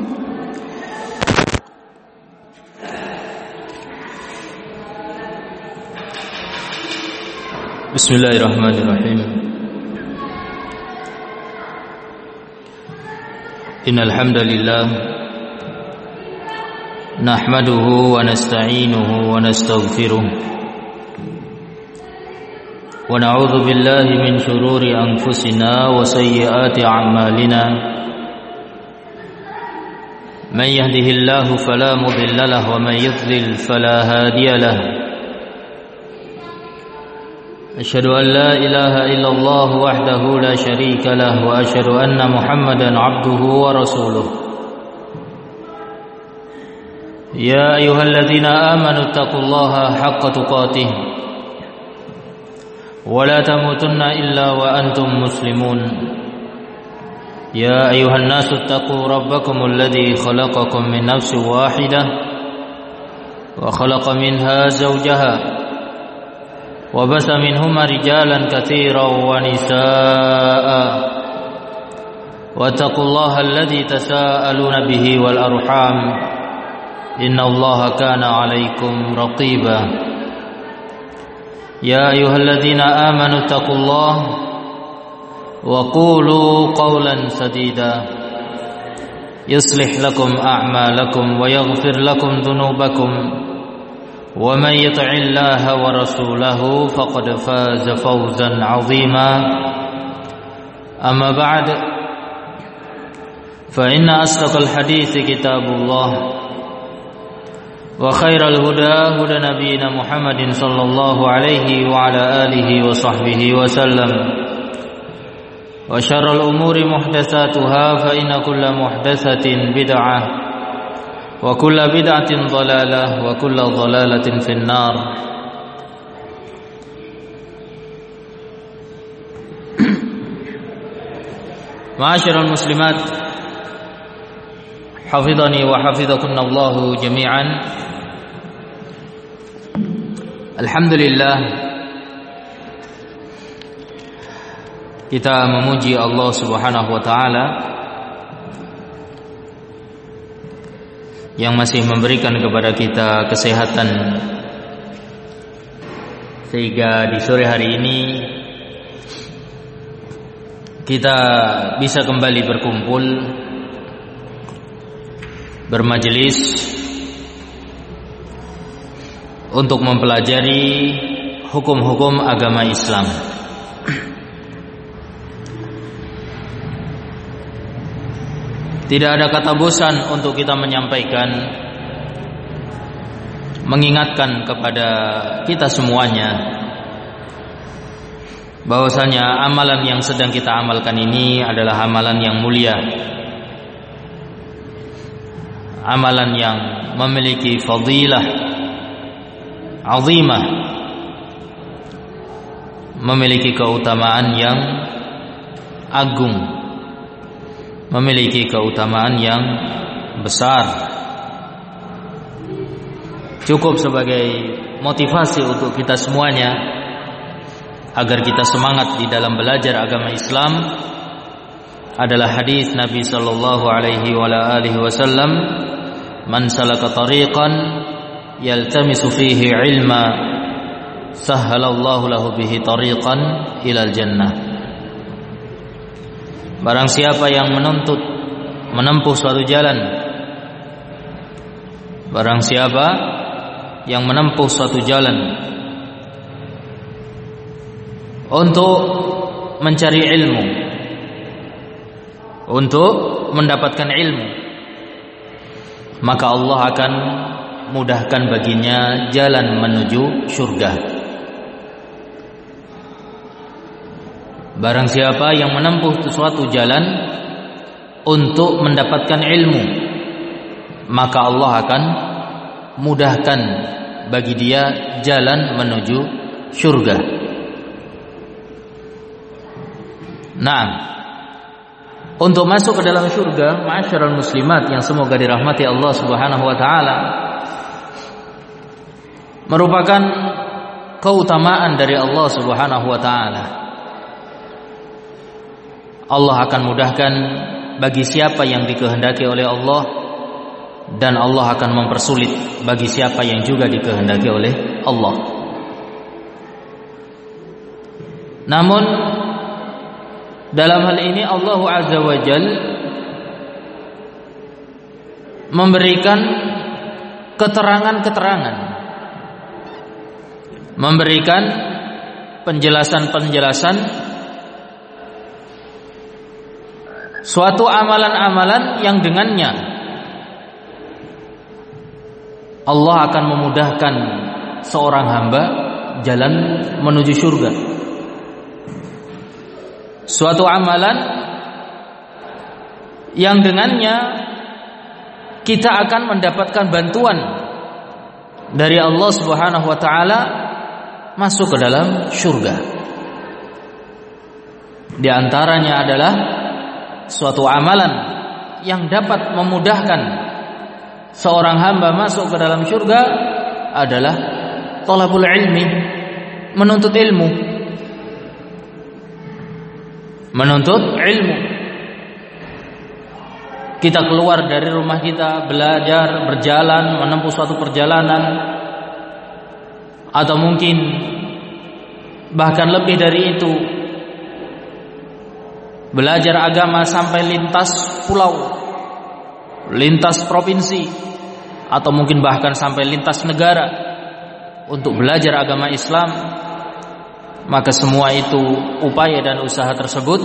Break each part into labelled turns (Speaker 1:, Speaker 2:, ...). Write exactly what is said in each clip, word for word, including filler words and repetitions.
Speaker 1: Bismillahirrahmanirrahim. Innal hamdalillah nahmaduhu wa nasta'inuhu wa nastaghfiruh wa na'udzu billahi min shururi anfusina wa sayyiati a'malina. Man yahdihillahu fala mudilla lahu wa man yudlil fala hadiya lahu. أشهد أن لا إله إلا الله وحده لا شريك له وأشهد أن محمدا عبده ورسوله. يا أيها الذين آمنوا اتقوا الله حق تقاته ولا تموتن إلا وأنتم مسلمون. يا أيها الناس اتقوا ربكم الذي خلقكم من نفس واحدة وخلق منها زوجها وبث منهما رجالا كثيرا ونساء واتقوا الله الذي تساءلون به والأرحام إن الله كان عليكم رقيبا. يا أيها الذين آمنوا اتقوا الله وقولوا قولا سديدا يصلح لكم أعمالكم ويغفر لكم ذنوبكم ومن يطع الله ورسوله فقد فاز فوزا عظيما. أما بعد فإن أصدق الحديث كتاب الله وخير الهدى هدى نبينا محمد صلى الله عليه وعلى آله وصحبه وسلم وشر الأمور محدثاتها فإن كل محدثة بدعة وكل بدعة ضلالة وكل ضلالة في النار. Ma'asyiral muslimat, hafidhani wa hafidhakunallahu jami'an. Alhamdulillah, kita memuji Allah Subhanahu wa taala yang masih memberikan kepada kita kesehatan sehingga di sore hari ini kita bisa kembali berkumpul bermajelis untuk mempelajari hukum-hukum agama Islam. Tidak ada kata bosan untuk kita menyampaikan, mengingatkan kepada kita semuanya bahwasanya amalan yang sedang kita amalkan ini adalah amalan yang mulia, amalan yang memiliki fadilah azimah, memiliki keutamaan yang agung, memiliki keutamaan yang besar, cukup sebagai motivasi untuk kita semuanya agar kita semangat di dalam belajar agama Islam adalah hadis Nabi sallallahu alaihi wa alihi wasallam, man salaka tariqan yaltamisu fihi ilma sahhalallahu lahu bihi tariqan ilal jannah. Barang siapa yang menuntut menempuh suatu jalan, barang siapa yang menempuh suatu jalan untuk mencari ilmu, untuk mendapatkan ilmu, maka Allah akan mudahkan baginya jalan menuju surga. Barang siapa yang menempuh suatu jalan untuk mendapatkan ilmu, maka Allah akan mudahkan bagi dia jalan menuju surga. Nah, untuk masuk ke dalam surga, ma'asyiral muslimat yang semoga dirahmati Allah Subhanahu wa taala, merupakan keutamaan dari Allah Subhanahu wa taala. Allah akan mudahkan bagi siapa yang dikehendaki oleh Allah, dan Allah akan mempersulit bagi siapa yang juga dikehendaki oleh Allah. Namun dalam hal ini Allah Azza wa Jal memberikan keterangan-keterangan, memberikan penjelasan-penjelasan suatu amalan-amalan yang dengannya Allah akan memudahkan seorang hamba jalan menuju surga. Suatu amalan yang dengannya kita akan mendapatkan bantuan dari Allah Subhanahu wa taala masuk ke dalam surga. Di antaranya adalah suatu amalan yang dapat memudahkan seorang hamba masuk ke dalam surga adalah thalabul ilmi, menuntut ilmu. Menuntut ilmu. Kita keluar dari rumah kita, belajar, berjalan, menempuh suatu perjalanan, atau mungkin bahkan lebih dari itu, belajar agama sampai lintas pulau, lintas provinsi, atau mungkin bahkan sampai lintas negara untuk belajar agama Islam, maka semua itu upaya dan usaha tersebut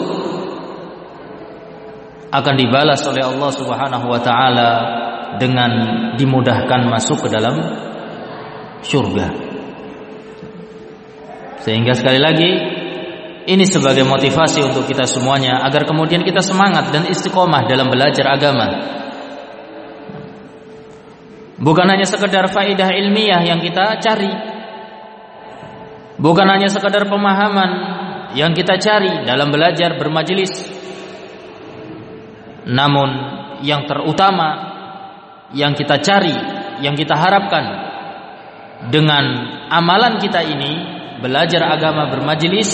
Speaker 1: akan dibalas oleh Allah Subhanahu wa taala dengan dimudahkan masuk ke dalam surga. Sehingga sekali lagi ini sebagai motivasi untuk kita semuanya agar kemudian kita semangat dan istiqomah dalam belajar agama. Bukan hanya sekedar faedah ilmiah yang kita cari, bukan hanya sekedar pemahaman yang kita cari dalam belajar bermajelis, namun yang terutama yang kita cari, yang kita harapkan dengan amalan kita ini, belajar agama bermajelis,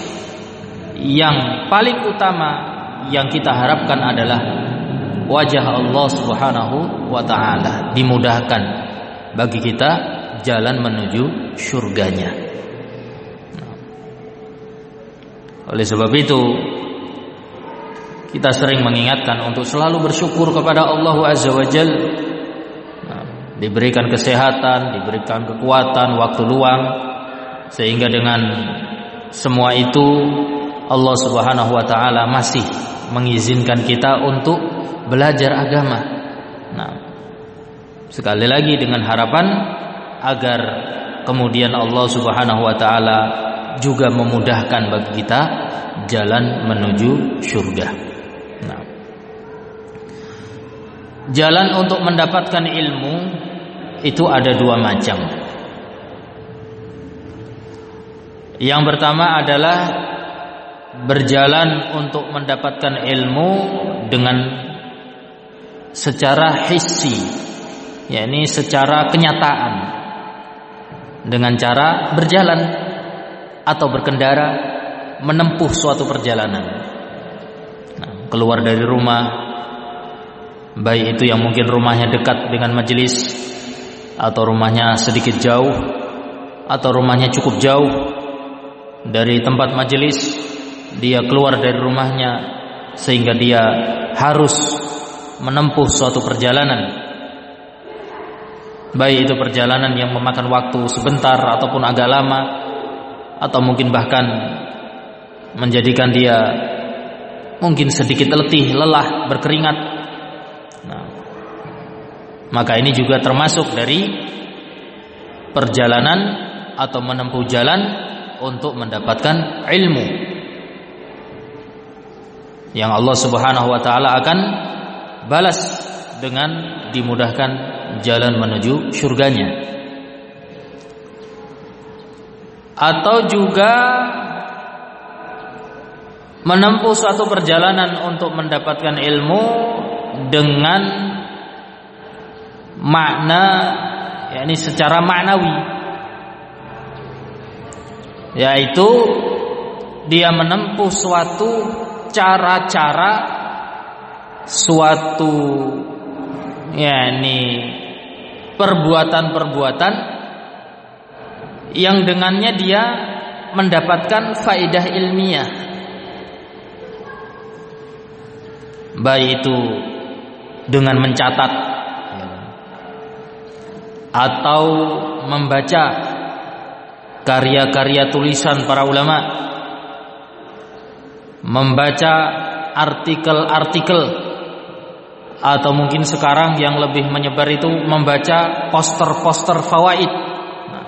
Speaker 1: yang paling utama yang kita harapkan adalah wajah Allah Subhanahu wa taala, dimudahkan bagi kita jalan menuju surganya. Oleh sebab itu kita sering mengingatkan untuk selalu bersyukur kepada Allah Azza wa Jalla. Nah, diberikan kesehatan, diberikan kekuatan, waktu luang, sehingga dengan semua itu Allah Subhanahu wa taala masih mengizinkan kita untuk belajar agama. Nah, sekali lagi dengan harapan agar kemudian Allah Subhanahu wa taala juga memudahkan bagi kita jalan menuju surga. Nah, jalan untuk mendapatkan ilmu itu ada dua macam. Yang pertama adalah berjalan untuk mendapatkan ilmu dengan secara hissi, yakni secara kenyataan, dengan cara berjalan atau berkendara menempuh suatu perjalanan. Nah, keluar dari rumah, baik itu yang mungkin rumahnya dekat dengan majelis, atau rumahnya sedikit jauh, atau rumahnya cukup jauh dari tempat majelis, dia keluar dari rumahnya sehingga dia harus menempuh suatu perjalanan, baik itu perjalanan yang memakan waktu sebentar ataupun agak lama, atau mungkin bahkan menjadikan dia mungkin sedikit letih, lelah, berkeringat. Nah, maka ini juga termasuk dari perjalanan atau menempuh jalan untuk mendapatkan ilmu yang Allah Subhanahu wa taala akan balas dengan dimudahkan jalan menuju surganya. Atau juga menempuh suatu perjalanan untuk mendapatkan ilmu dengan makna, yakni secara maknawi, yaitu dia menempuh suatu cara-cara suatu yakni perbuatan-perbuatan yang dengannya dia mendapatkan faedah ilmiah, baik itu dengan mencatat atau membaca karya-karya tulisan para ulama, membaca artikel-artikel, atau mungkin sekarang yang lebih menyebar itu membaca poster-poster fawaid. Nah,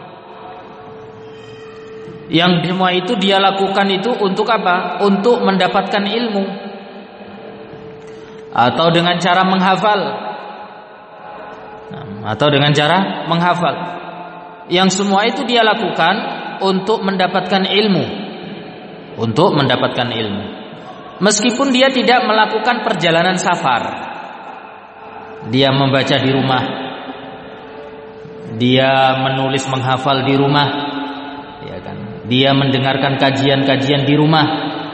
Speaker 1: yang semua itu dia lakukan itu untuk apa? Untuk mendapatkan ilmu, atau dengan cara menghafal, nah, atau dengan cara menghafal. Yang semua itu dia lakukan untuk mendapatkan ilmu, untuk mendapatkan ilmu. Meskipun dia tidak melakukan perjalanan safar, dia membaca di rumah, dia menulis menghafal di rumah, ya kan? Dia mendengarkan kajian-kajian di rumah,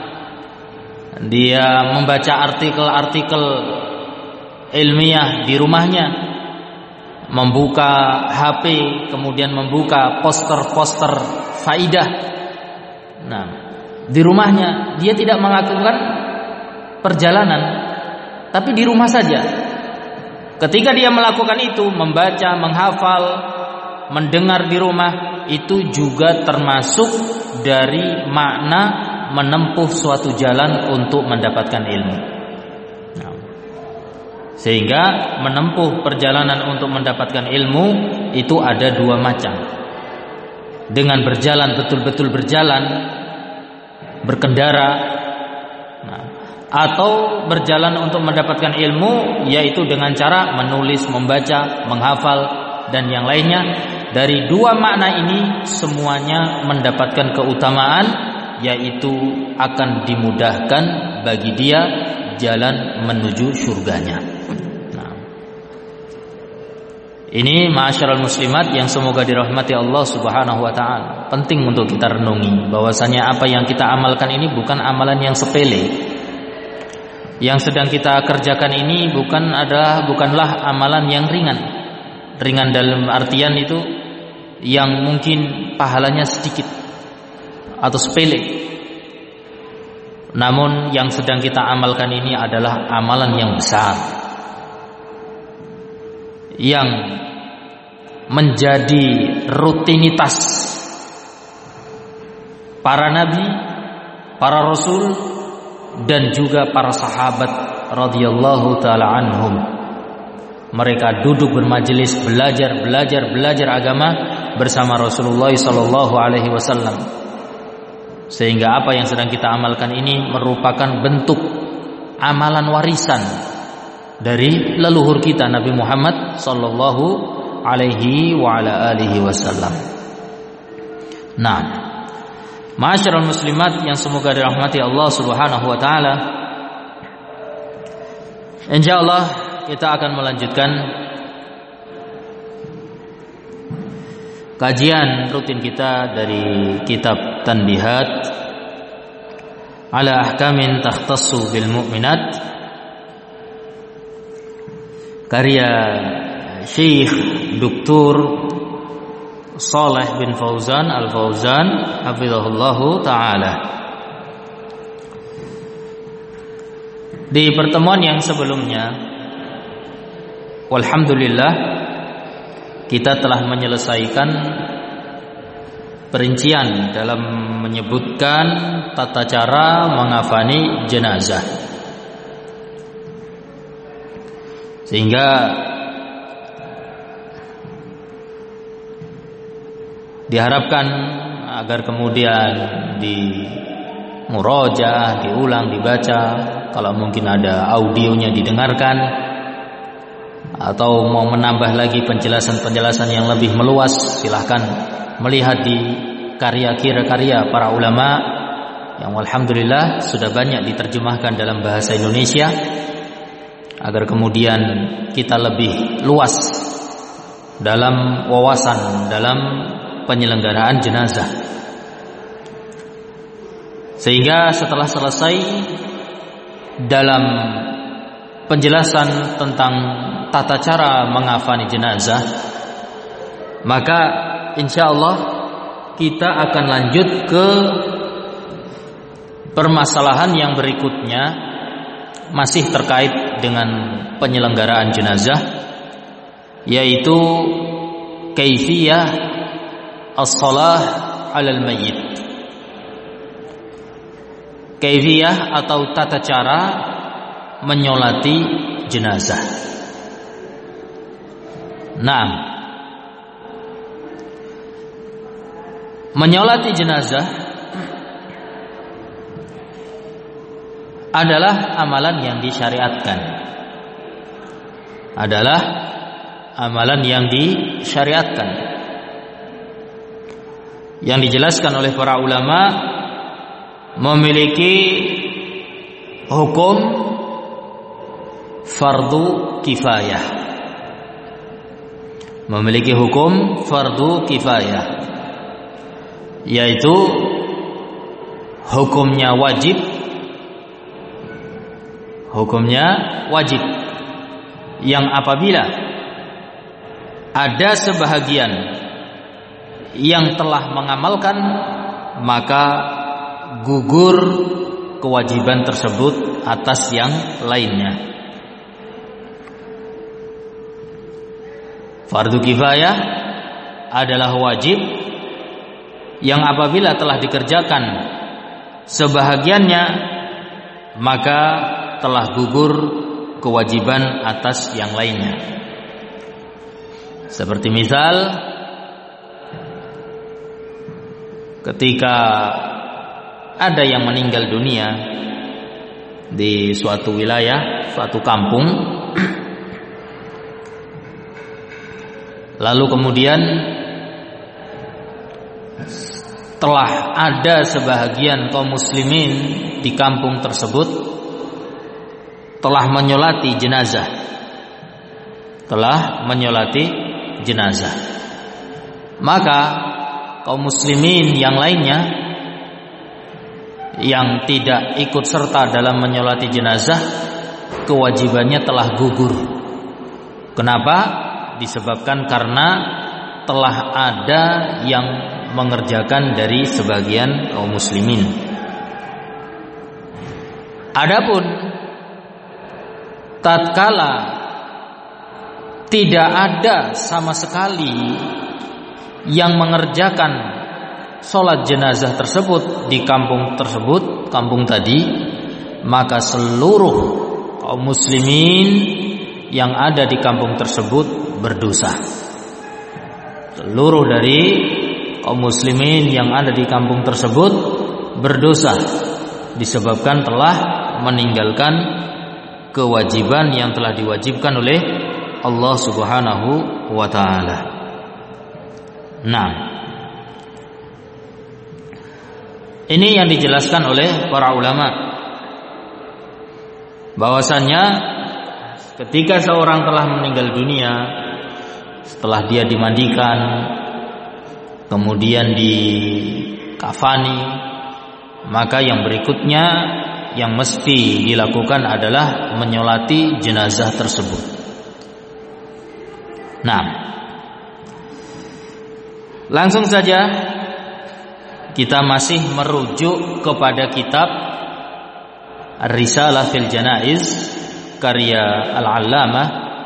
Speaker 1: dia membaca artikel-artikel ilmiah di rumahnya, membuka H P, kemudian membuka poster-poster faidah. Nah, di rumahnya dia tidak melakukan perjalanan, tapi di rumah saja. Ketika dia melakukan itu, membaca, menghafal, mendengar di rumah, itu juga termasuk dari makna menempuh suatu jalan untuk mendapatkan ilmu. Nah, sehingga menempuh perjalanan untuk mendapatkan ilmu itu ada dua macam. Dengan berjalan, betul-betul berjalan, berkendara, nah, atau berjalan untuk mendapatkan ilmu, yaitu dengan cara menulis, membaca, menghafal, dan yang lainnya. Dari dua makna ini semuanya mendapatkan keutamaan, yaitu akan dimudahkan bagi dia jalan menuju surganya. Nah, ini ma'asyiral muslimat yang semoga dirahmati Allah Subhanahu wa taala. Penting untuk kita renungi bahwasanya apa yang kita amalkan ini bukan amalan yang sepele. Yang sedang kita kerjakan ini bukan adalah bukanlah amalan yang ringan. Ringan dalam artian itu yang mungkin pahalanya sedikit atau sepele. Namun yang sedang kita amalkan ini adalah amalan yang besar, yang menjadi rutinitas para nabi, para rasul, dan juga para sahabat radhiyallahu taala anhum. Mereka duduk bermajelis, belajar, belajar, belajar agama bersama Rasulullah sallallahu alaihi wasallam. Sehingga apa yang sedang kita amalkan ini merupakan bentuk amalan warisan dari leluhur kita Nabi Muhammad sallallahu alaihi wa ala alihi wasallam. Nah, ma'asyiral muslimat yang semoga dirahmati Allah Subhanahu wa taala, insyaallah kita akan melanjutkan kajian rutin kita dari kitab Tanbihat ala ahkamin takhtassu bil mu'minat, karya Syekh Doktor Shalih bin Fauzan Al-Fauzan hafizahullahu taala. Di pertemuan yang sebelumnya, walhamdulillah, kita telah menyelesaikan perincian dalam menyebutkan tata cara mengafani jenazah, sehingga diharapkan agar kemudian di murajaah, diulang, dibaca, kalau mungkin ada audionya didengarkan, atau mau menambah lagi penjelasan-penjelasan yang lebih meluas, silahkan melihat di karya-karya para ulama yang alhamdulillah sudah banyak diterjemahkan dalam bahasa Indonesia, agar kemudian kita lebih luas dalam wawasan dalam penyelenggaraan jenazah. Sehingga setelah selesai dalam penjelasan tentang tata cara mengafani jenazah, maka insyaallah kita akan lanjut ke permasalahan yang berikutnya, masih terkait dengan penyelenggaraan jenazah, yaitu kaifiyah as-shalah 'alal mayyit. Kaifiyah atau tata cara menyolati jenazah. Nah, menyolati jenazah adalah amalan yang disyariatkan. Adalah amalan yang disyariatkan. Yang dijelaskan oleh para ulama memiliki hukum fardu kifayah. Memiliki hukum fardu kifayah, yaitu hukumnya wajib. Hukumnya wajib yang apabila ada sebahagian yang telah mengamalkan, maka gugur kewajiban tersebut atas yang lainnya. Fardu kifayah adalah wajib yang apabila telah dikerjakan sebahagiannya, maka telah gugur kewajiban atas yang lainnya. Seperti misal, ketika ada yang meninggal dunia di suatu wilayah, suatu kampung, lalu kemudian telah ada sebahagian kaum muslimin di kampung tersebut telah menyolati jenazah, telah menyolati jenazah, maka kaum muslimin yang lainnya yang tidak ikut serta dalam menyolati jenazah, kewajibannya telah gugur. Kenapa? Disebabkan karena telah ada yang mengerjakan dari sebagian kaum muslimin. Adapun tatkala tidak ada sama sekali yang mengerjakan sholat jenazah tersebut di kampung tersebut, kampung tadi, maka seluruh kaum muslimin yang ada di kampung tersebut berdosa. Seluruh dari kaum muslimin yang ada di kampung tersebut berdosa disebabkan telah meninggalkan kewajiban yang telah diwajibkan oleh Allah Subhanahu wa taala. Nah, ini yang dijelaskan oleh para ulama, bahwasannya ketika seorang telah meninggal dunia, setelah dia dimandikan, kemudian dikafani, maka yang berikutnya yang mesti dilakukan adalah menyolati jenazah tersebut. Nah, langsung saja kita masih merujuk kepada kitab Ar-Risalah fil Janaiz karya Al-Allamah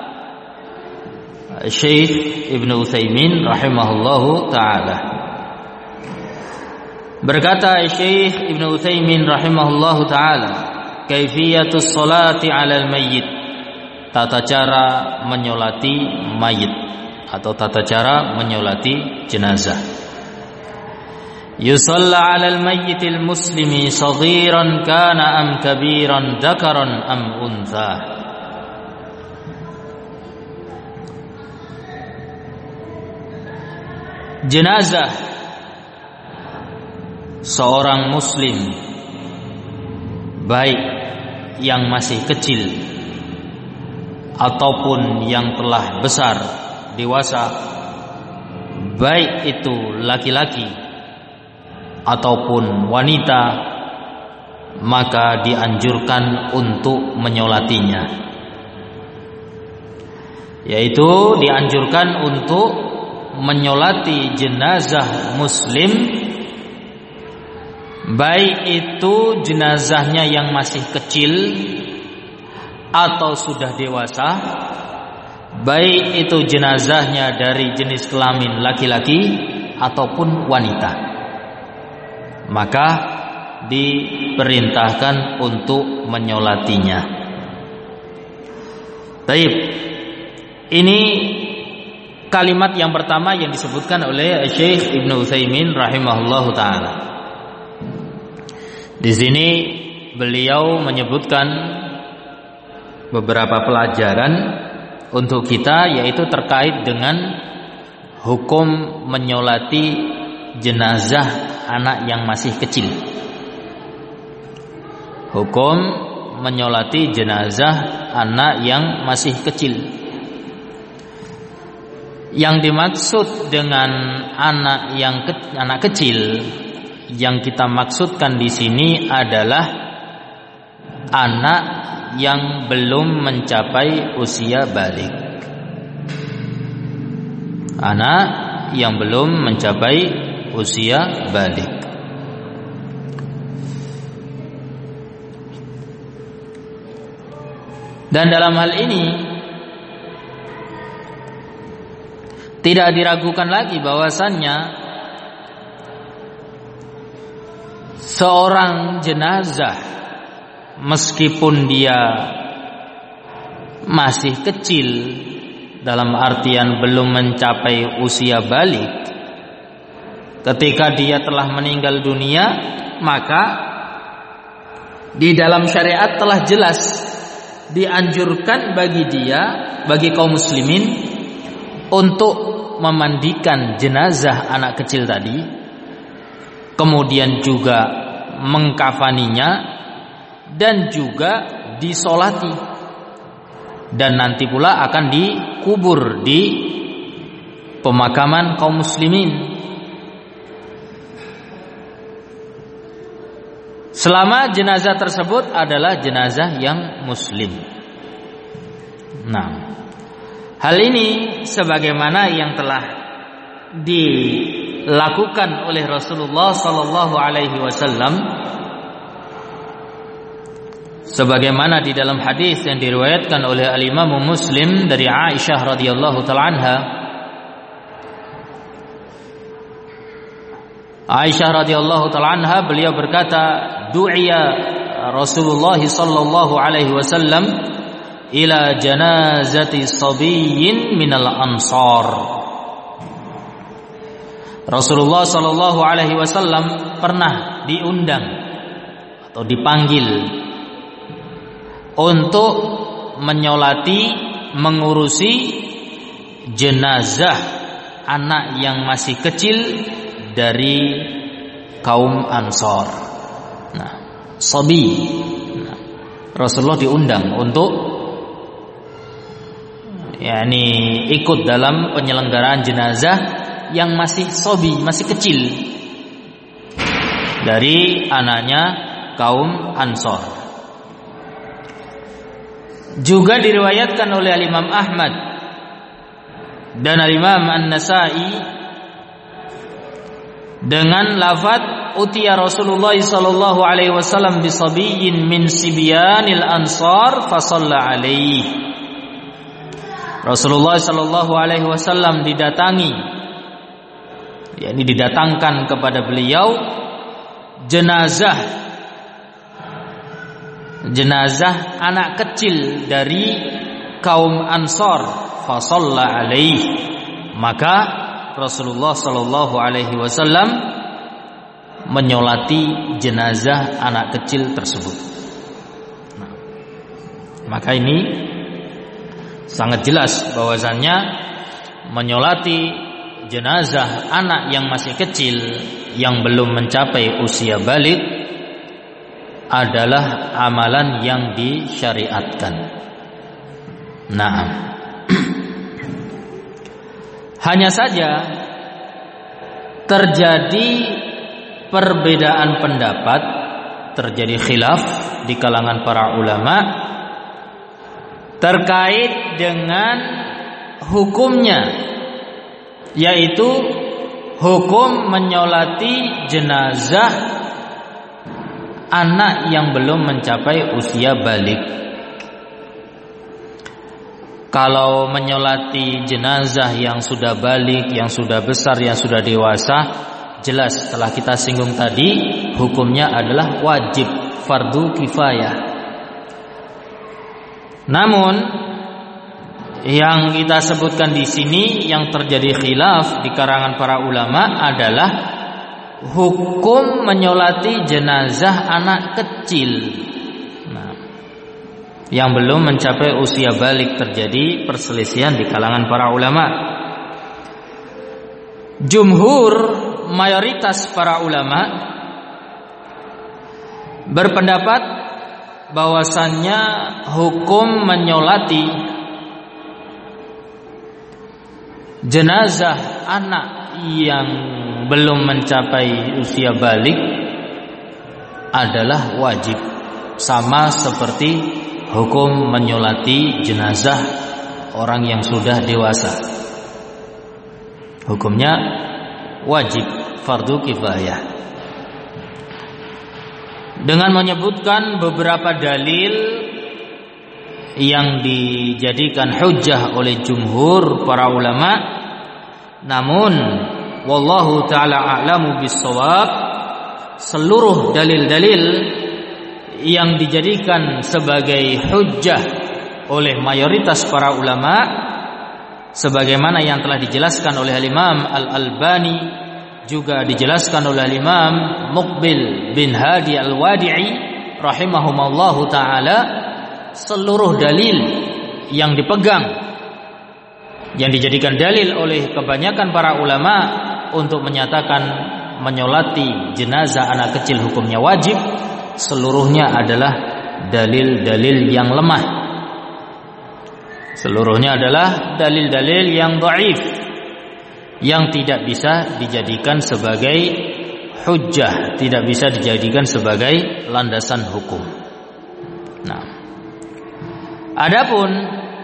Speaker 1: Syekh Ibnu Utsaimin rahimahullahu taala. Berkata Syekh Ibnu Utsaimin rahimahullahu taala, kaifiyatus sholati 'alal mayyit, tata cara menyolati mayit atau tata cara menyolati jenazah. Yusalla 'alal mayyitil muslimi saghiran kana am kabiran, dzakaran am untha. Jenazah seorang muslim, baik yang masih kecil ataupun yang telah besar dewasa, baik itu laki-laki ataupun wanita, maka dianjurkan untuk menyolatinya. yaitu dianjurkan untuk menyolati jenazah muslim, baik itu jenazahnya yang masih kecil atau sudah dewasa, baik itu jenazahnya dari jenis kelamin laki-laki ataupun wanita, maka diperintahkan untuk menyolatinya. Baik, ini kalimat yang pertama yang disebutkan oleh Syekh Ibnu Utsaimin rahimahullahu taala. Di sini beliau menyebutkan beberapa pelajaran untuk kita, yaitu terkait dengan hukum menyolati jenazah anak yang masih kecil. Hukum menyolati jenazah anak yang masih kecil. Yang dimaksud dengan anak yang ke, anak kecil yang kita maksudkan di sini adalah anak yang belum mencapai usia balik. Anak yang belum mencapai usia balik. Dan dalam hal ini tidak diragukan lagi bahwasannya seorang jenazah meskipun dia masih kecil, dalam artian belum mencapai usia balik, ketika dia telah meninggal dunia, maka di dalam syariat telah jelas dianjurkan bagi dia, bagi kaum muslimin, untuk memandikan jenazah anak kecil tadi, kemudian juga mengkafaninya, dan juga disolati, dan nanti pula akan dikubur di pemakaman kaum muslimin. Selama jenazah tersebut adalah jenazah yang muslim. Nah, hal ini sebagaimana yang telah dilakukan oleh Rasulullah sallallahu alaihi wasallam, sebagaimana di dalam hadis yang diriwayatkan oleh al-Imam Muslim dari Aisyah radhiyallahu taala anha. Aisyah radhiyallahu taala anha, beliau berkata, du'iya Rasulullah sallallahu alaihi wasallam ila janazati sabiyyin minal ansar. Rasulullah sallallahu alaihi wasallam pernah diundang atau dipanggil untuk menyolati, mengurusi jenazah anak yang masih kecil dari kaum Ansar. Nah, sabi. Nah, Rasulullah diundang untuk yakni ikut dalam penyelenggaraan jenazah yang masih sabi, masih kecil, dari anaknya kaum Ansar. Juga diriwayatkan oleh Imam Ahmad dan Imam An-Nasa'i dengan lafaz utiya Rasulullah sallallahu alaihi wasallam bi sabiyyin min sibyanil ansar fa shalla alaihi. Rasulullah sallallahu alaihi wasallam didatangi, yakni didatangkan kepada beliau jenazah jenazah anak kecil dari kaum Ansar, fa shalla alaihi, maka Rasulullah sallallahu alaihi wasallam menyolati jenazah anak kecil tersebut. Nah, maka ini sangat jelas bahwasannya menyolati jenazah anak yang masih kecil yang belum mencapai usia balik adalah amalan yang disyariatkan. Nah, hanya saja terjadi perbedaan pendapat, terjadi khilaf di kalangan para ulama terkait dengan hukumnya, yaitu hukum menyolati jenazah anak yang belum mencapai usia balik. Kalau menyolati jenazah yang sudah balik, yang sudah besar, yang sudah dewasa, jelas telah kita singgung tadi, hukumnya adalah wajib, fardu kifayah. Namun yang kita sebutkan di sini yang terjadi khilaf di karangan para ulama adalah hukum menyolati jenazah anak kecil. Nah, yang belum mencapai usia balik, terjadi perselisihan di kalangan para ulama. Jumhur, mayoritas para ulama berpendapat bahwasannya hukum menyolati jenazah anak yang belum mencapai usia balik adalah wajib, sama seperti hukum menyolati jenazah orang yang sudah dewasa. Hukumnya wajib, fardu kifayah. Dengan menyebutkan beberapa dalil yang dijadikan hujjah oleh jumhur para ulama, namun wallahu ta'ala a'lamu bis-shawab, seluruh dalil-dalil yang dijadikan sebagai hujjah oleh mayoritas para ulama, sebagaimana yang telah dijelaskan oleh Imam Al-Albani, juga dijelaskan oleh Imam Muqbil bin Hadi Al-Wadi'i rahimahumallahu ta'ala, seluruh dalil yang dipegang, yang dijadikan dalil oleh kebanyakan para ulama untuk menyatakan menyolati jenazah anak kecil hukumnya wajib, seluruhnya adalah dalil-dalil yang lemah. Seluruhnya adalah dalil-dalil yang dhaif, yang tidak bisa dijadikan sebagai hujjah, tidak bisa dijadikan sebagai landasan hukum. Nah, adapun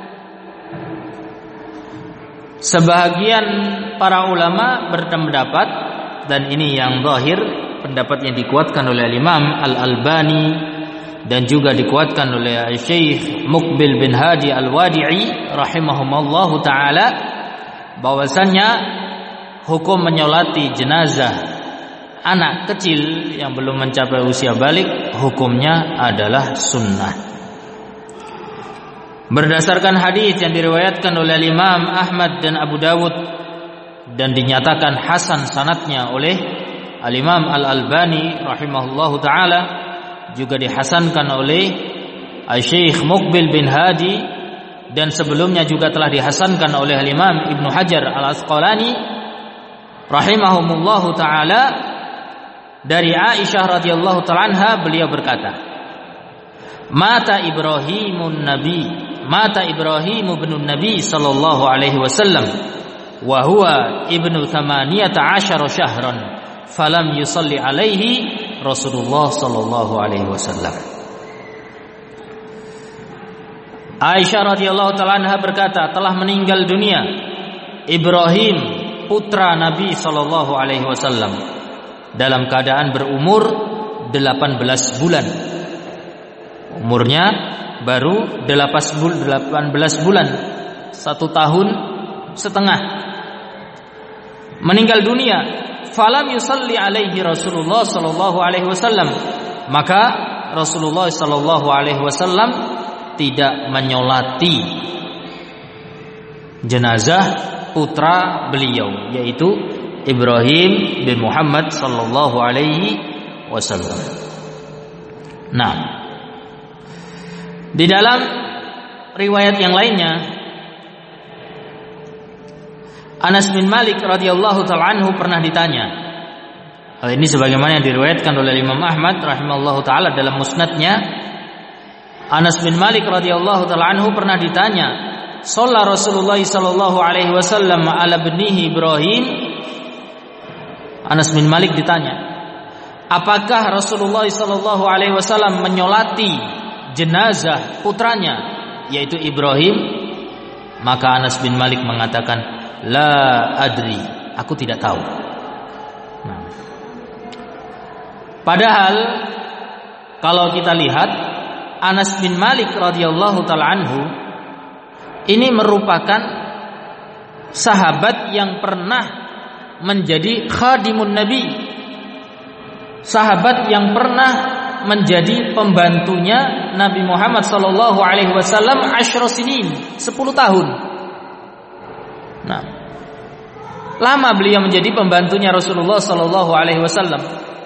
Speaker 1: sebahagian para ulama berpendapat, dan ini yang zahir, pendapat yang dikuatkan oleh Imam Al-Albani dan juga dikuatkan oleh Syekh Muqbil bin Hadi Al-Wadi'i rahimahumallahu ta'ala, bahwasannya hukum menyolati jenazah anak kecil yang belum mencapai usia balik hukumnya adalah sunnah. Berdasarkan hadis yang diriwayatkan oleh Imam Ahmad dan Abu Dawud dan dinyatakan hasan sanadnya oleh Al-Imam Al-Albani rahimahullahu ta'ala, juga dihasankan oleh Syekh Muqbil bin Hadi, dan sebelumnya juga telah dihasankan oleh Al-Imam Ibnu Hajar Al-Asqalani rahimahumullahu ta'ala. Dari Aisyah radhiyallahu ta'ala anha, beliau berkata, Mata Ibrahimun Nabi Mata Ibrahim bin Nabi sallallahu alaihi wasallam wa huwa ibnu thamaniyata asyara syahran falam yusalli alaihi Rasulullah sallallahu alaihi wasallam. Aisyah radhiyallahu ta'ala anha berkata, telah meninggal dunia Ibrahim putra Nabi sallallahu alaihi wasallam dalam keadaan berumur delapan belas bulan. Umurnya baru delapan belas bulan, satu tahun setengah. Meninggal dunia, falam yusalli alaihi Rasulullah sallallahu alaihi wasallam, maka Rasulullah sallallahu alaihi wasallam tidak menyolati jenazah putra beliau, yaitu Ibrahim bin Muhammad sallallahu alaihi wasallam. Nah, di dalam riwayat yang lainnya, Anas bin Malik radhiyallahu ta'ala anhu pernah ditanya. Hal ini sebagaimana yang diriwayatkan oleh Imam Ahmad rahimallahu ta'ala dalam musnadnya. Anas bin Malik radhiyallahu ta'ala anhu pernah ditanya, "Shalla Rasulullah sallallahu alaihi wasallam ala ibnihi Ibrahim?" Anas bin Malik ditanya, apakah Rasulullah sallallahu alaihi wasallam menyolati jenazah putranya yaitu Ibrahim? Maka Anas bin Malik mengatakan, la adri, aku tidak tahu. Nah. Padahal kalau kita lihat Anas bin Malik radhiyallahu taala anhu ini merupakan sahabat yang pernah menjadi khadimun Nabi, sahabat yang pernah menjadi pembantunya Nabi Muhammad sallallahu alaihi wasallam asyra sinin, sepuluh tahun. Nah, lama beliau menjadi pembantunya Rasulullah sallallahu alaihi wasallam.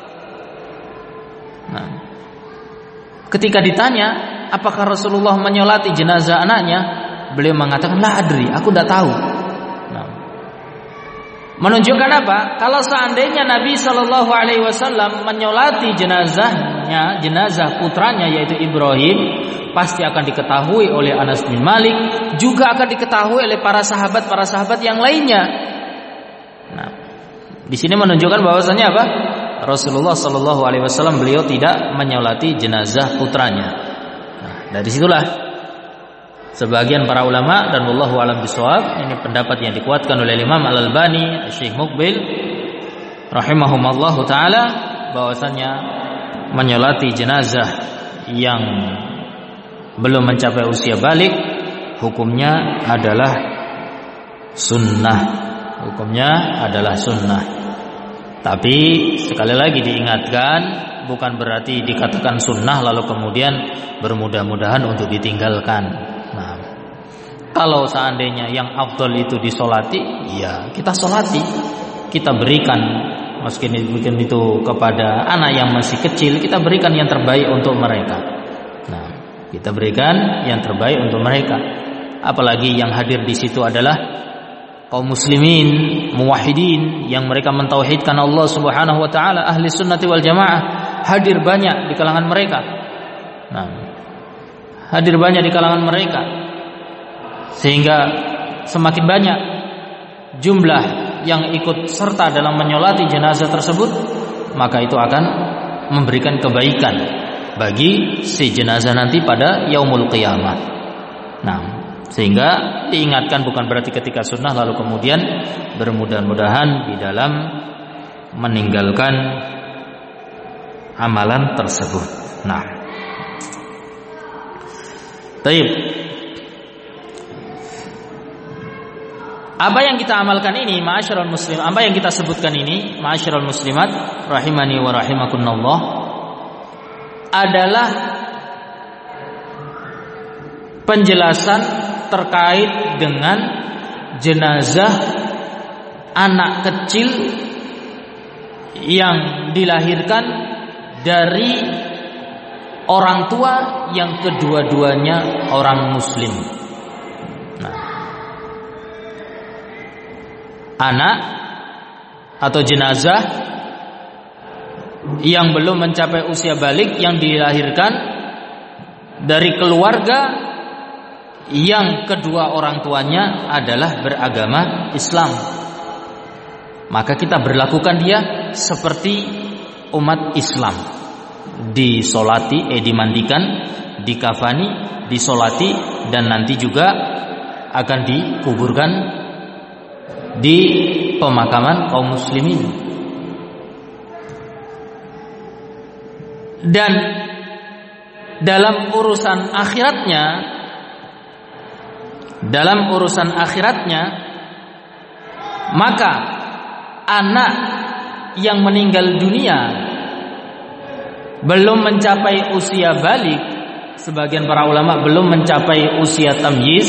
Speaker 1: Nah, ketika ditanya apakah Rasulullah menyolati jenazah anaknya, beliau mengatakan la adri, aku tidak tahu. Nah, menunjukkan apa? Kalau seandainya Nabi sallallahu alaihi wasallam menyolati jenazahnya, jenazah putranya yaitu Ibrahim, pasti akan diketahui oleh Anas bin Malik, juga akan diketahui oleh para sahabat-para sahabat yang lainnya. Nah, di sini menunjukkan bahwasanya apa? Rasulullah sallallahu alaihi wasallam beliau tidak menyolati jenazah putranya. Nah, dari situlah sebagian para ulama, dan wallahu alam bisawab, ini pendapat yang dikuatkan oleh Imam Al-Albani, Syekh Muqbil rahimahumallahu taala, bahwasanya menyolati jenazah yang belum mencapai usia balik hukumnya adalah sunnah. Hukumnya adalah sunnah. Tapi sekali lagi diingatkan, bukan berarti dikatakan sunnah lalu kemudian bermudah-mudahan untuk ditinggalkan. Nah, kalau seandainya yang afdal itu disolati, ya kita solati, kita berikan, meskipun itu kepada anak yang masih kecil, kita berikan yang terbaik untuk mereka. Nah, kita berikan yang terbaik untuk mereka. Apalagi yang hadir di situ adalah kaum muslimin, muwahhidin, yang mereka mentauhidkan Allah Subhanahu wa taala, ahli sunnati wal jamaah, hadir banyak di kalangan mereka. Nah, hadir banyak di kalangan mereka, sehingga semakin banyak jumlah yang ikut serta dalam menyolati jenazah tersebut, maka itu akan memberikan kebaikan bagi si jenazah nanti pada yaumul qiyamah. Nah, sehingga diingatkan bukan berarti ketika sunnah lalu kemudian bermudah-mudahan di dalam meninggalkan amalan tersebut. Nah, baik. Apa yang kita amalkan ini, ma'asyiral muslim, apa yang kita sebutkan ini, ma'asyiral muslimat rahimani wa rahimakumullah, adalah penjelasan terkait dengan jenazah anak kecil yang dilahirkan dari orang tua yang kedua-duanya orang muslim. Nah, anak atau jenazah yang belum mencapai usia balik yang dilahirkan dari keluarga yang kedua orang tuanya adalah beragama Islam, maka kita berlakukan dia seperti umat Islam, disolati, eh dimandikan, dikafani, disolati, dan nanti juga akan dikuburkan di pemakaman kaum muslimin. Dan dalam urusan akhiratnya, dalam urusan akhiratnya, maka anak yang meninggal dunia belum mencapai usia balik, sebagian para ulama belum mencapai usia tamyiz,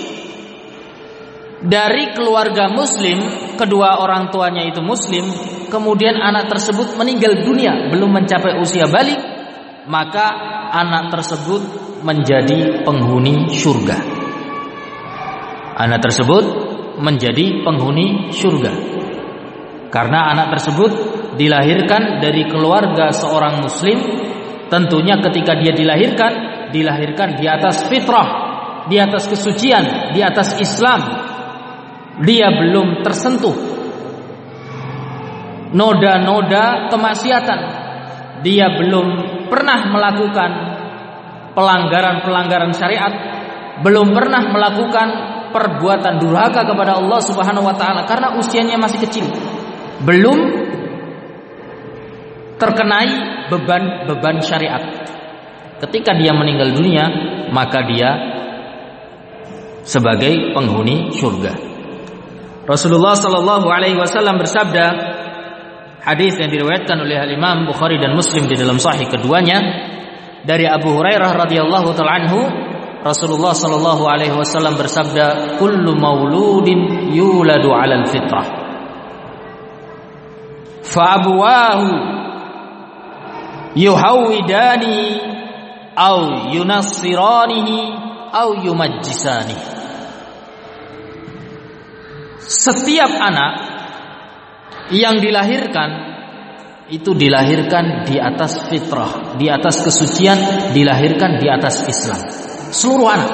Speaker 1: dari keluarga muslim, kedua orang tuanya itu muslim, kemudian anak tersebut meninggal dunia belum mencapai usia balik, maka anak tersebut menjadi penghuni surga. Anak tersebut menjadi penghuni surga karena anak tersebut dilahirkan dari keluarga seorang muslim. Tentunya ketika dia dilahirkan, dilahirkan di atas fitrah, di atas kesucian, di atas Islam. Dia belum tersentuh noda-noda kemaksiatan. Dia belum pernah melakukan pelanggaran-pelanggaran syariat, belum pernah melakukan perbuatan durhaka kepada Allah Subhanahu wa taala karena usianya masih kecil, belum terkenai beban-beban syariat. Ketika dia meninggal dunia, maka dia sebagai penghuni surga. Rasulullah sallallahu alaihi wasallam bersabda, hadis yang diriwayatkan oleh Imam Bukhari dan Muslim di dalam sahih keduanya, dari Abu Hurairah radhiyallahu taala anhu, Rasulullah sallallahu alaihi wasallam bersabda, kullu mauludin yuladu 'alal fitrah fa abuwahu yuhawidani au yunassiranihi au yumajjisani. Setiap anak yang dilahirkan itu dilahirkan di atas fitrah, di atas kesucian, dilahirkan di atas Islam. Seluruh anak.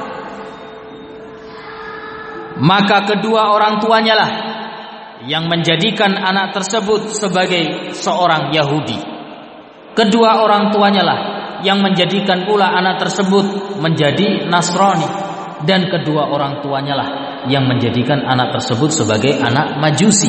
Speaker 1: Maka kedua orang tuanya lah yang menjadikan anak tersebut sebagai seorang Yahudi. Kedua orang tuanya lah yang menjadikan pula anak tersebut menjadi Nasrani, dan kedua orang tuanya lah yang menjadikan anak tersebut sebagai anak Majusi.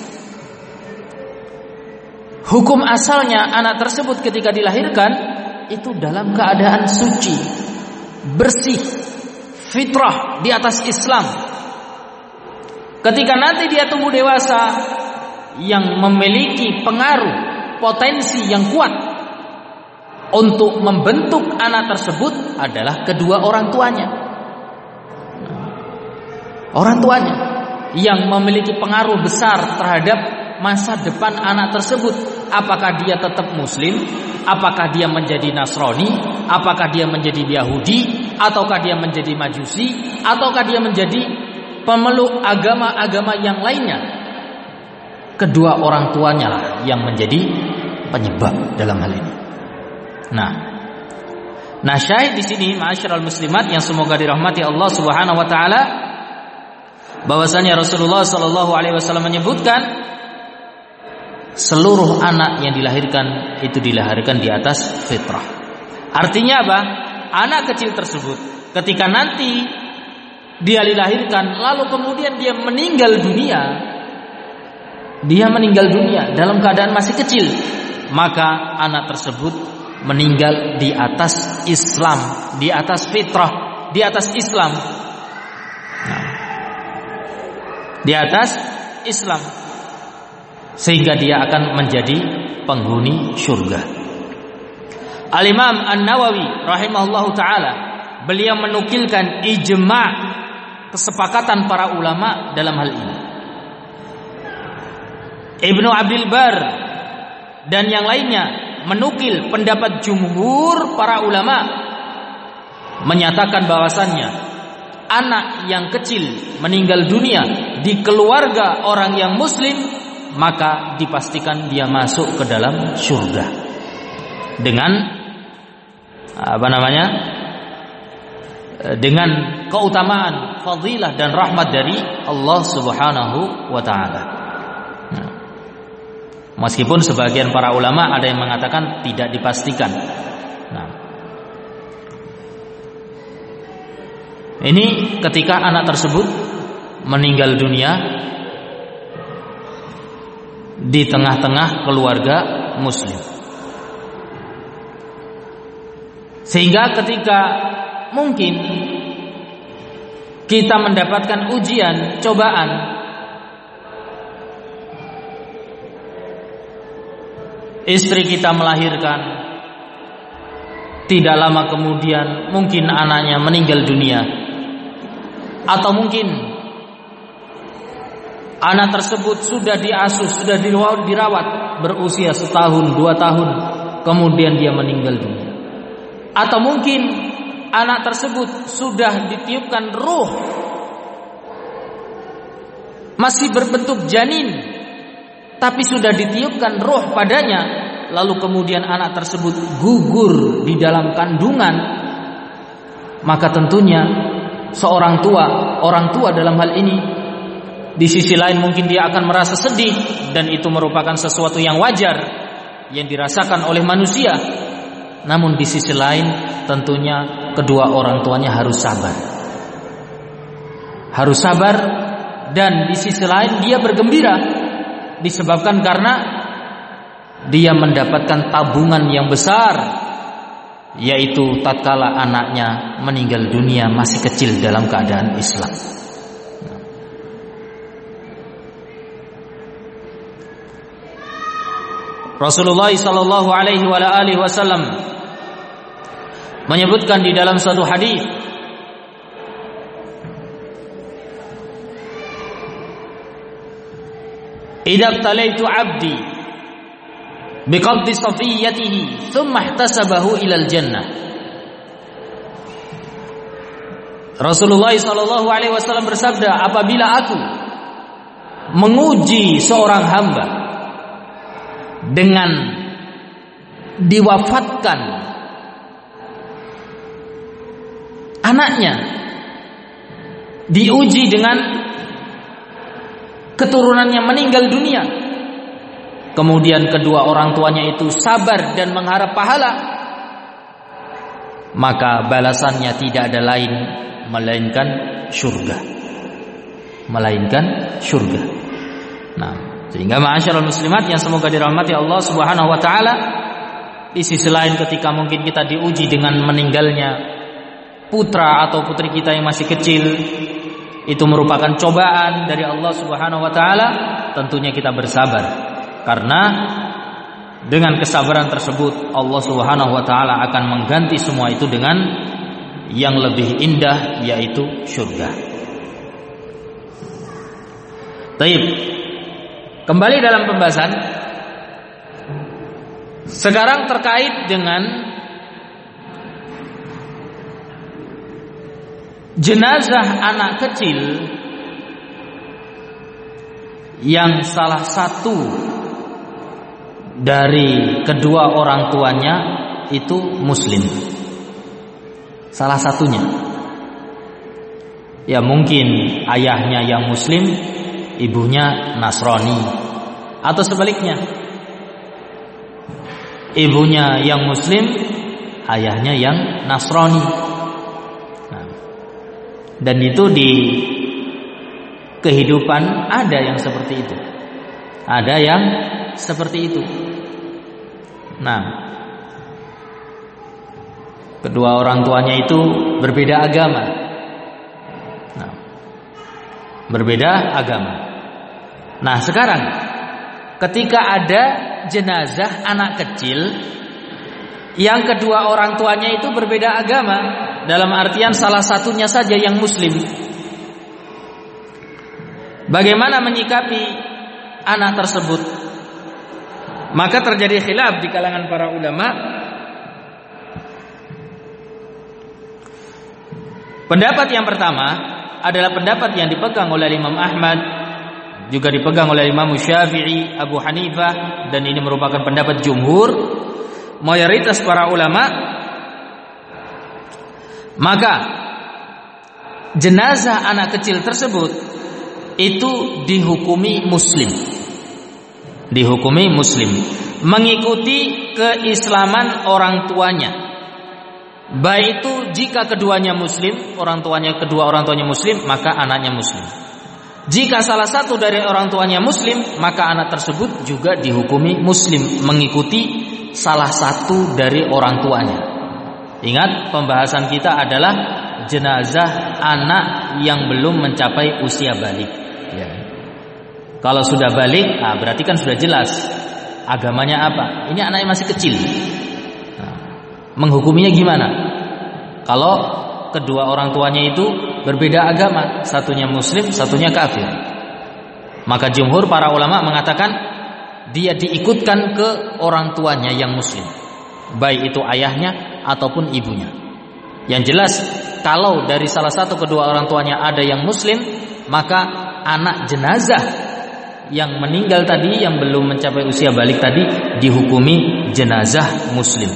Speaker 1: Hukum asalnya anak tersebut ketika dilahirkan itu dalam keadaan suci, bersih, fitrah, di atas Islam. Ketika nanti dia tumbuh dewasa, yang memiliki pengaruh, potensi yang kuat untuk membentuk anak tersebut adalah kedua orang tuanya. Orang tuanya yang memiliki pengaruh besar terhadap masa depan anak tersebut. Apakah dia tetap Muslim, apakah dia menjadi Nasrani, apakah dia menjadi Yahudi, ataukah dia menjadi Majusi, ataukah dia menjadi pemeluk agama-agama yang lainnya. Kedua orang tuanya lah yang menjadi penyebab dalam hal ini. Nah, nah syahid di sini, ma'asyiral muslimat yang semoga dirahmati Allah Subhanahu wa taala, bahwasanya Rasulullah sallallahu alaihi wasallam menyebutkan seluruh anak yang dilahirkan itu dilahirkan di atas fitrah. Artinya apa? Anak kecil tersebut ketika nanti dia dilahirkan lalu kemudian dia meninggal dunia, dia meninggal dunia dalam keadaan masih kecil, maka anak tersebut meninggal di atas Islam, di atas fitrah, di atas Islam. Nah, di atas Islam, sehingga dia akan menjadi penghuni surga. Al-Imam An-Nawawi rahimahullahu taala, beliau menukilkan ijma' kesepakatan para ulama dalam hal ini. Ibnu Abdul Bar dan yang lainnya menukil pendapat jumhur para ulama, menyatakan bahwasannya anak yang kecil meninggal dunia di keluarga orang yang muslim, maka dipastikan dia masuk ke dalam surga dengan apa namanya? dengan keutamaan, fadilah dan rahmat dari Allah Subhanahu wa taala. Nah, meskipun sebagian para ulama ada yang mengatakan tidak dipastikan. Nah, ini ketika anak tersebut meninggal dunia di tengah-tengah keluarga muslim, sehingga ketika mungkin kita mendapatkan ujian, cobaan, istri kita melahirkan, tidak lama kemudian mungkin anaknya meninggal dunia, atau mungkin anak tersebut sudah diasuh, sudah dirawat berusia setahun, dua tahun, kemudian dia meninggal dunia. Atau mungkin anak tersebut sudah ditiupkan ruh, masih berbentuk janin, tapi sudah ditiupkan ruh padanya, lalu kemudian anak tersebut gugur di dalam kandungan, maka tentunya seorang tua, orang tua dalam hal ini, di sisi lain mungkin dia akan merasa sedih, dan itu merupakan sesuatu yang wajar yang dirasakan oleh manusia. Namun di sisi lain tentunya kedua orang tuanya harus sabar. harus sabar, dan di sisi lain dia bergembira disebabkan karena dia mendapatkan tabungan yang besar, yaitu tatkala anaknya meninggal dunia masih kecil dalam keadaan Islam. Rasulullah sallallahu alaihi wa alihi wasallam menyebutkan di dalam suatu hadis, "Idza talaitu 'abdi biqabdi safiyyatihi thumma ihtasabahu ilal jannah." Rasulullah sallallahu alaihi wasallam bersabda, apabila aku menguji seorang hamba dengan diwafatkan anaknya, diuji dengan keturunannya meninggal dunia, kemudian kedua orang tuanya itu sabar dan mengharap pahala, maka balasannya tidak ada lain melainkan surga, melainkan surga. Nah, sehingga ma'asyiral muslimat yang semoga dirahmati Allah Subhanahu wa taala, di sisi lain ketika mungkin kita diuji dengan meninggalnya putra atau putri kita yang masih kecil, itu merupakan cobaan dari Allah Subhanahu wa taala, tentunya kita bersabar, karena dengan kesabaran tersebut Allah Subhanahu wa taala akan mengganti semua itu dengan yang lebih indah, yaitu surga. Baik, kembali dalam pembahasan sekarang terkait dengan jenazah anak kecil yang salah satu dari kedua orang tuanya itu muslim. Salah satunya, ya mungkin ayahnya yang muslim, ibunya Nasrani, atau sebaliknya, ibunya yang muslim, ayahnya yang Nasrani. Nah, dan itu di kehidupan ada yang seperti itu, ada yang seperti itu. Nah, kedua orang tuanya itu berbeda agama. Nah, berbeda agama. Nah, sekarang ketika ada jenazah anak kecil yang kedua orang tuanya itu berbeda agama, dalam artian salah satunya saja yang muslim, bagaimana menyikapi anak tersebut? Maka terjadi khilaf di kalangan para ulama. Pendapat yang pertama adalah pendapat yang dipegang oleh Imam Ahmad, juga dipegang oleh Imam Syafi'i, Abu Hanifah, dan ini merupakan pendapat jumhur, mayoritas para ulama. Maka jenazah anak kecil tersebut itu dihukumi muslim, dihukumi muslim, mengikuti keislaman orang tuanya. Baik itu jika keduanya muslim, orang tuanya kedua orang tuanya muslim, maka anaknya muslim. Jika salah satu dari orang tuanya muslim, maka anak tersebut juga dihukumi muslim, mengikuti salah satu dari orang tuanya. Ingat, pembahasan kita adalah jenazah anak yang belum mencapai usia balik, ya. Kalau sudah balik, nah berarti kan sudah jelas agamanya apa. Ini anaknya masih kecil. Menghukuminya gimana? Kalau kedua orang tuanya itu berbeda agama, satunya muslim, satunya kafir, maka jumhur para ulama mengatakan dia diikutkan ke orang tuanya yang muslim, baik itu ayahnya ataupun ibunya. Yang jelas, kalau dari salah satu kedua orang tuanya ada yang muslim, maka anak jenazah yang meninggal tadi, yang belum mencapai usia balik tadi, dihukumi jenazah muslim.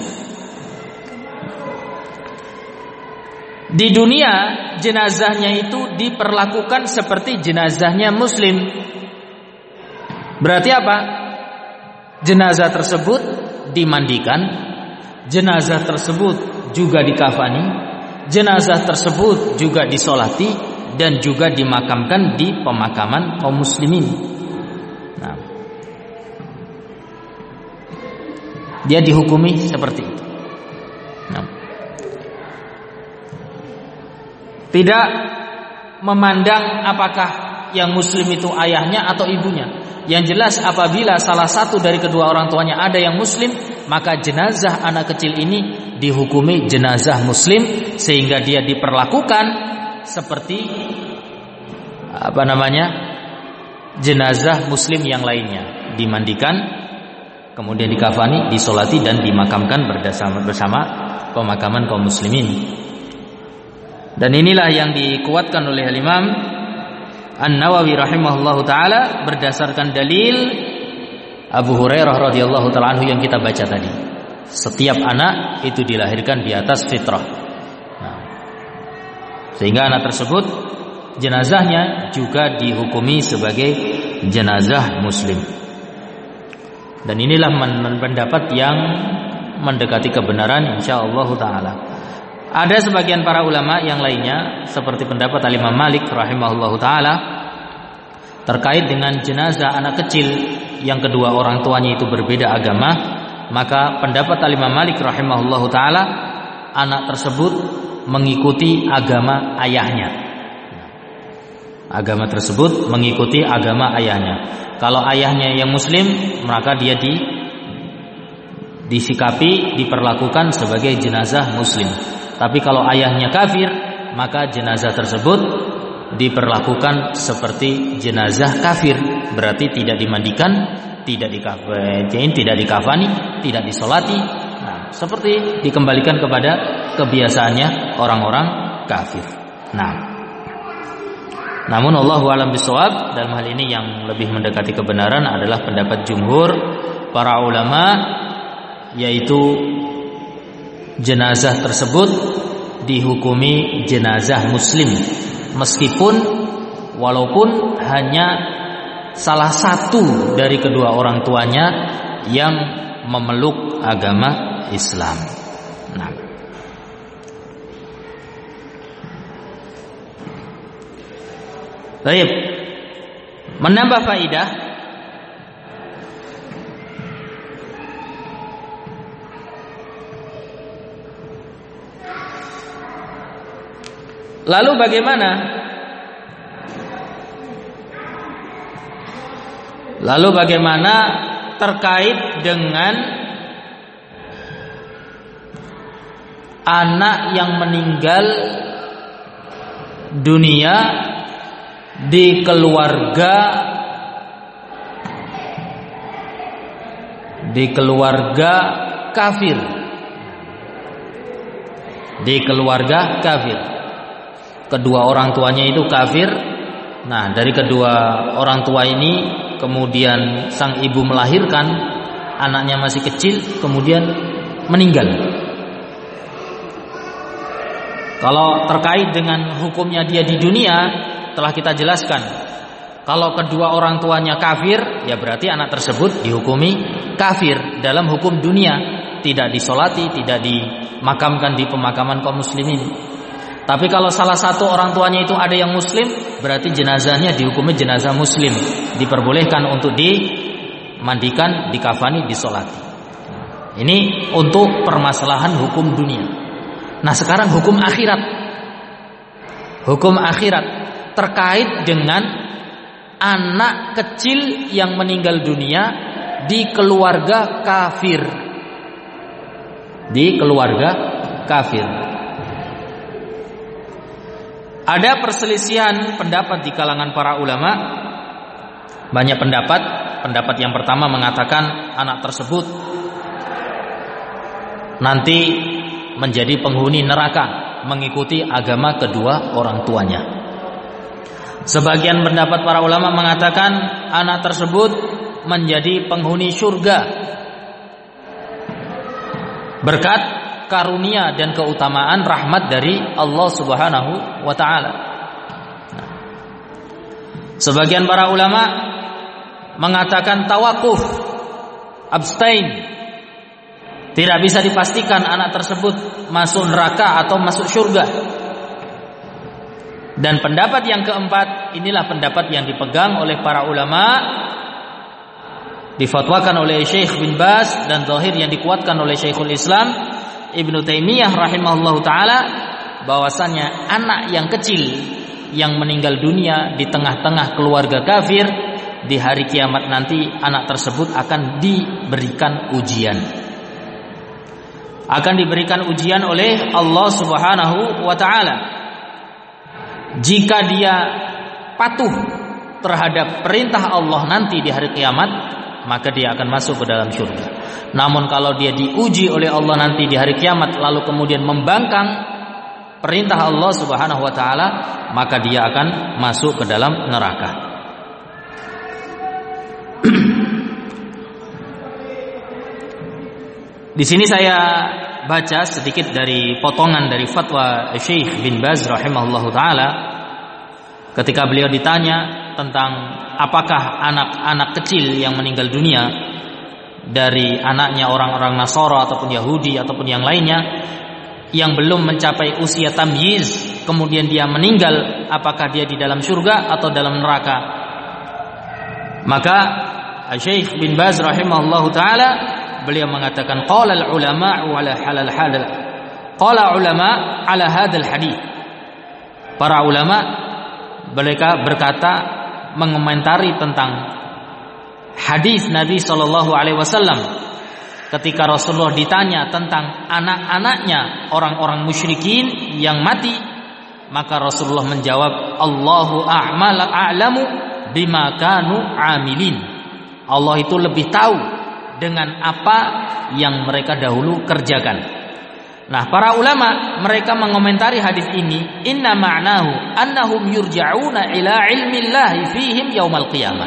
Speaker 1: Di dunia jenazahnya itu diperlakukan seperti jenazahnya muslim. Berarti apa? Jenazah tersebut dimandikan, jenazah tersebut juga dikafani, jenazah tersebut juga disolati, dan juga dimakamkan di pemakaman kaum muslimin. Nah, dia dihukumi seperti itu. Nah, tidak memandang apakah yang muslim itu ayahnya atau ibunya. Yang jelas apabila salah satu dari kedua orang tuanya ada yang muslim, maka jenazah anak kecil ini dihukumi jenazah muslim, sehingga dia diperlakukan seperti apa namanya jenazah muslim yang lainnya, dimandikan, kemudian dikafani, disolati, dan dimakamkan bersama bersama pemakaman kaum muslimin. Dan inilah yang dikuatkan oleh Imam An-Nawawi rahimahullahu taala berdasarkan dalil Abu Hurairah radhiyallahu taala anhu yang kita baca tadi. Setiap anak itu dilahirkan di atas fitrah. Nah, sehingga anak tersebut jenazahnya juga dihukumi sebagai jenazah muslim. Dan inilah pendapat yang mendekati kebenaran insyaallah taala. Ada sebagian para ulama yang lainnya seperti pendapat Al-Imam Malik rahimahullahu taala terkait dengan jenazah anak kecil yang kedua orang tuanya itu berbeda agama, maka pendapat Al-Imam Malik rahimahullahu taala anak tersebut mengikuti agama ayahnya. Agama tersebut mengikuti agama ayahnya. Kalau ayahnya yang muslim, maka dia di disikapi, diperlakukan sebagai jenazah muslim. Tapi kalau ayahnya kafir, maka jenazah tersebut diperlakukan seperti jenazah kafir, berarti tidak dimandikan, tidak dikafani, tidak dikafani, tidak disolati. Nah, seperti dikembalikan kepada kebiasaannya orang-orang kafir. Nah, namun Allahu a'lam bishawab, dalam hal ini yang lebih mendekati kebenaran adalah pendapat jumhur para ulama, yaitu jenazah tersebut dihukumi jenazah muslim, meskipun walaupun hanya salah satu dari kedua orang tuanya yang memeluk agama Islam. Nah, baik, menambah faidah, lalu bagaimana? Lalu bagaimana terkait dengan anak yang meninggal dunia di keluarga di keluarga kafir, di keluarga kafir. Kedua orang tuanya itu kafir. Nah, dari kedua orang tua ini kemudian sang ibu melahirkan, anaknya masih kecil, kemudian meninggal. Kalau terkait dengan hukumnya dia di dunia, telah kita jelaskan. Kalau kedua orang tuanya kafir, ya berarti anak tersebut dihukumi kafir dalam hukum dunia, tidak disolati, tidak dimakamkan di pemakaman kaum muslimin. Tapi kalau salah satu orang tuanya itu ada yang muslim, berarti jenazahnya dihukumi jenazah muslim, diperbolehkan untuk dimandikan, dikafani, disolati. Ini untuk permasalahan hukum dunia. Nah, sekarang hukum akhirat. Hukum akhirat terkait dengan anak kecil yang meninggal dunia di keluarga kafir. Di keluarga kafir. Ada perselisihan pendapat di kalangan para ulama. Banyak pendapat. Pendapat yang pertama mengatakan anak tersebut nanti menjadi penghuni neraka, mengikuti agama kedua orang tuanya. Sebagian pendapat para ulama mengatakan anak tersebut menjadi penghuni surga berkat karunia dan keutamaan rahmat dari Allah Subhanahu wa taala. Sebagian para ulama mengatakan tawakuf, abstain. Tidak bisa dipastikan anak tersebut masuk neraka atau masuk surga. Dan pendapat yang keempat, inilah pendapat yang dipegang oleh para ulama, difatwakan oleh Syekh bin Baz, dan zahir yang dikuatkan oleh Syekhul Islam Ibnu Taimiyah rahimahullahu taala, bahwasannya anak yang kecil yang meninggal dunia di tengah-tengah keluarga kafir, di hari kiamat nanti anak tersebut akan diberikan ujian. Akan diberikan ujian oleh Allah Subhanahu wa taala. Jika dia patuh terhadap perintah Allah nanti di hari kiamat, maka dia akan masuk ke dalam surga. Namun kalau dia diuji oleh Allah nanti di hari kiamat lalu kemudian membangkang perintah Allah Subhanahu wa taala, maka dia akan masuk ke dalam neraka. Di sini saya baca sedikit dari potongan dari fatwa Syekh bin Baz rahimahullahu taala ketika beliau ditanya tentang apakah anak-anak kecil yang meninggal dunia dari anaknya orang-orang Nasara ataupun Yahudi ataupun yang lainnya yang belum mencapai usia tamyiz kemudian dia meninggal, apakah dia di dalam surga atau dalam neraka? Maka Syekh bin Baz rahimahullahu taala beliau mengatakan qala al ulama ala halal halal qala ulama ala hadzal hadis. Para ulama mereka berkata mengomentari tentang hadis Nabi sallallahu alaihi wasallam ketika Rasulullah ditanya tentang anak-anaknya orang-orang musyrikin yang mati, maka Rasulullah menjawab Allahu a'mal a'lamu bima kanu amilin. Allah itu lebih tahu dengan apa yang mereka dahulu kerjakan. Nah, para ulama mereka mengomentari hadis ini, inna ma'nahu annahum yurja'una ila ilmillahi fihim yaumal qiyamah.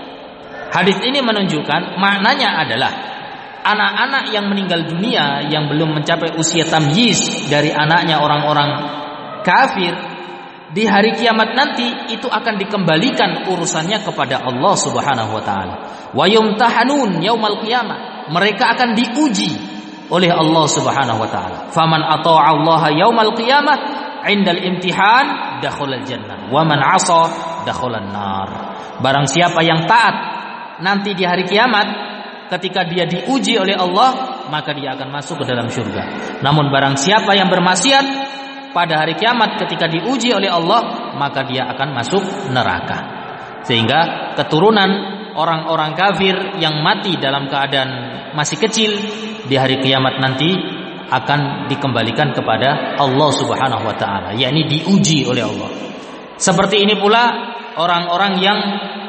Speaker 1: Hadis ini menunjukkan maknanya adalah anak-anak yang meninggal dunia yang belum mencapai usia tamyiz dari anaknya orang-orang kafir, di hari kiamat nanti itu akan dikembalikan urusannya kepada Allah Subhanahu wa taala. Wa yumtahanun yaumal qiyamah. Mereka akan diuji oleh Allah Subhanahu wa taala. Faman ata'a Allah yaumal qiyamah indal imtihan dakhalal jannah wa man 'asa dakhalan nar. Barang siapa yang taat nanti di hari kiamat ketika dia diuji oleh Allah, maka dia akan masuk ke dalam surga. Namun barang siapa yang bermaksiat pada hari kiamat ketika diuji oleh Allah, maka dia akan masuk neraka. Sehingga keturunan orang-orang kafir yang mati dalam keadaan masih kecil di hari kiamat nanti akan dikembalikan kepada Allah Subhanahu wa taala, yakni diuji oleh Allah. Seperti ini pula orang-orang yang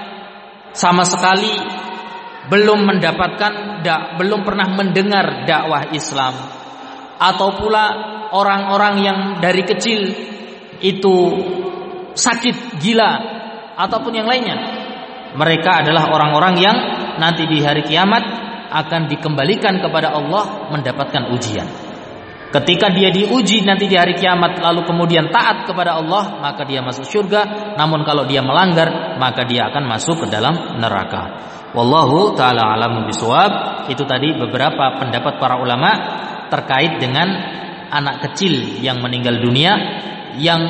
Speaker 1: sama sekali belum mendapatkan belum pernah mendengar dakwah Islam, atau pula orang-orang yang dari kecil itu sakit gila ataupun yang lainnya. Mereka adalah orang-orang yang nanti di hari kiamat akan dikembalikan kepada Allah mendapatkan ujian. Ketika dia diuji nanti di hari kiamat lalu kemudian taat kepada Allah, maka dia masuk surga. Namun kalau dia melanggar, maka dia akan masuk ke dalam neraka. Wallahu ta'ala a'lamu bishawab. Itu tadi beberapa pendapat para ulama terkait dengan anak kecil yang meninggal dunia yang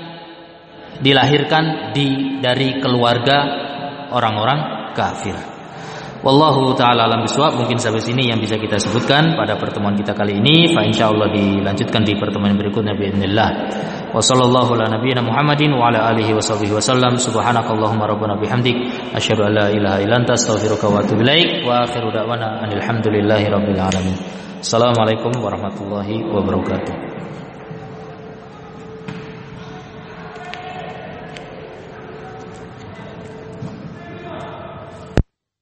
Speaker 1: dilahirkan di dari keluarga orang-orang kafir. Wallahu ta'ala alam bisawab. Mungkin sampai sini yang bisa kita sebutkan pada pertemuan kita kali ini. Fa insyaallah dilanjutkan di pertemuan berikutnya biidznillah. Wa sallallahu ala nabiyyina Muhammadin wa ala alihi washabbihi wasallam. Subhanakallahumma rabbana bihamdik asyhadu an la ilaha illa anta astaghfiruka wa atubu ilaik. Wa akhiru da'wana alhamdulillahi rabbil alamin. Assalamualaikum warahmatullahi wabarakatuh.